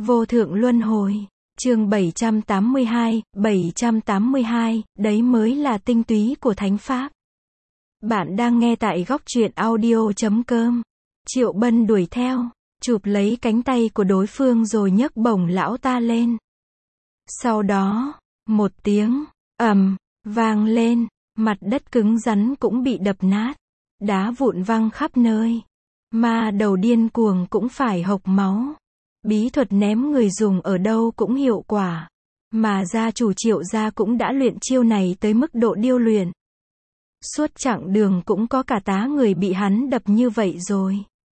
Vô thượng luân hồi. Chương 782, đấy mới là tinh túy của thánh pháp. Bạn đang nghe tại góc truyện audio.com. Triệu Bân đuổi theo, chụp lấy cánh tay của đối phương rồi nhấc bổng lão ta lên. Sau đó, một tiếng ầm vang lên, mặt đất cứng rắn cũng bị đập nát, đá vụn văng khắp nơi. Ma đầu điên cuồng cũng phải hộc máu. Bí thuật ném người dùng ở đâu cũng hiệu quả. Mà gia chủ Triệu gia cũng đã luyện chiêu này tới mức độ điêu luyện. Suốt chặng đường cũng có cả tá người bị hắn đập như vậy rồi.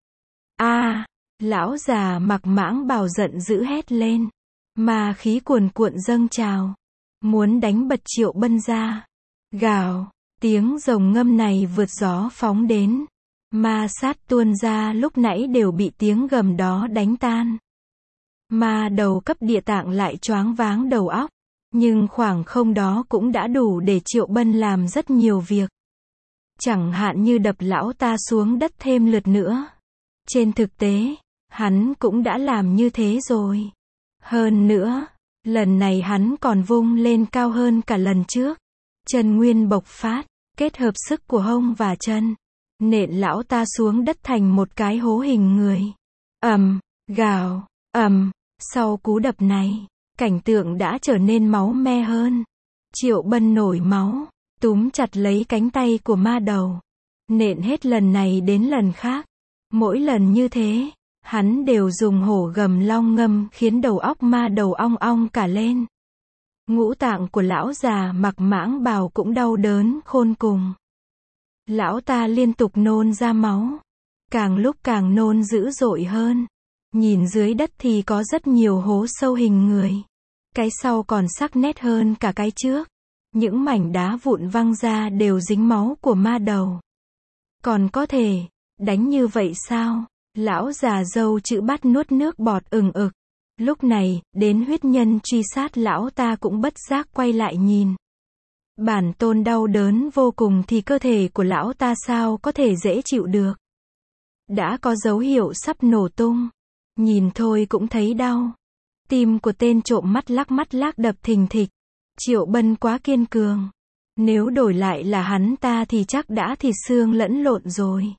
Lão già mặc mãng bào giận dữ hét lên. Ma khí cuồn cuộn dâng trào, muốn đánh bật Triệu Bân ra. Gào, tiếng rồng ngâm này vượt gió phóng đến. Ma sát tuôn ra lúc nãy đều bị tiếng gầm đó đánh tan. Ma đầu cấp địa tạng lại choáng váng đầu óc. Nhưng khoảng không đó cũng đã đủ để Triệu Bân làm rất nhiều việc. Chẳng hạn như đập lão ta xuống đất thêm lượt nữa. Trên thực tế, hắn cũng đã làm như thế rồi. Hơn nữa, lần này hắn còn vung lên cao hơn cả lần trước. Chân nguyên bộc phát, kết hợp sức của hông và chân, nện lão ta xuống đất thành một cái hố hình người. Gào, sau cú đập này, cảnh tượng đã trở nên máu me hơn. Triệu Bân nổi máu, túm chặt lấy cánh tay của ma đầu, nện hết lần này đến lần khác. Mỗi lần như thế, hắn đều dùng hổ gầm long ngâm khiến đầu óc ma đầu ong ong cả lên. Ngũ tạng của lão già mặc mãng bào cũng đau đớn khôn cùng. Lão ta liên tục nôn ra máu, càng lúc càng nôn dữ dội hơn. Nhìn dưới đất thì có rất nhiều hố sâu hình người. Cái sau còn sắc nét hơn cả cái trước. Những mảnh đá vụn văng ra đều dính máu của ma đầu. Còn có thể đánh như vậy sao? Lão già râu chữ bát nuốt nước bọt ừng ực. Lúc này, đến huyết nhân truy sát lão ta cũng bất giác quay lại nhìn. Bản tôn đau đớn vô cùng thì cơ thể của lão ta sao có thể dễ chịu được. Đã có dấu hiệu sắp nổ tung. Nhìn thôi cũng thấy đau. Tim của tên trộm mắt lác đập thình thịch. Triệu Bân quá kiên cường. Nếu đổi lại là hắn ta thì chắc đã thịt xương lẫn lộn rồi.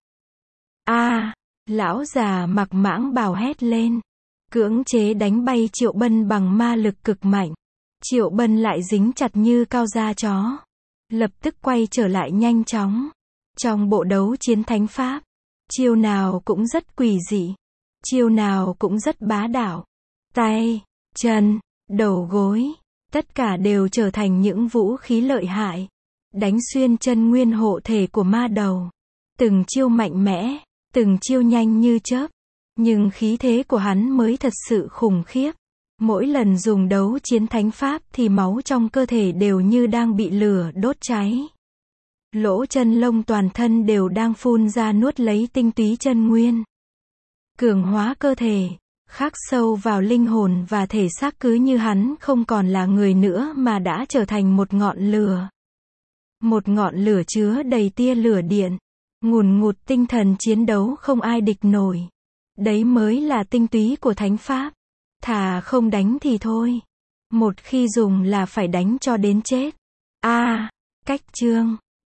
Lão già mặc mãng bào hét lên. Cưỡng chế đánh bay Triệu Bân bằng ma lực cực mạnh. Triệu Bân lại dính chặt như cao da chó. Lập tức quay trở lại nhanh chóng. Trong bộ đấu chiến thánh pháp, chiêu nào cũng rất quỷ dị. Chiêu nào cũng rất bá đạo. Tay, chân, đầu gối, tất cả đều trở thành những vũ khí lợi hại. Đánh xuyên chân nguyên hộ thể của ma đầu. Từng chiêu mạnh mẽ, từng chiêu nhanh như chớp. Nhưng khí thế của hắn mới thật sự khủng khiếp. Mỗi lần dùng đấu chiến thánh pháp thì máu trong cơ thể đều như đang bị lửa đốt cháy. Lỗ chân lông toàn thân đều đang phun ra nuốt lấy tinh túy chân nguyên. Cường hóa cơ thể, khắc sâu vào linh hồn và thể xác, cứ như hắn không còn là người nữa mà đã trở thành một ngọn lửa. Một ngọn lửa chứa đầy tia lửa điện, ngùn ngụt tinh thần chiến đấu không ai địch nổi. Đấy mới là tinh túy của thánh pháp. Thà không đánh thì thôi. Một khi dùng là phải đánh cho đến chết. Cách chương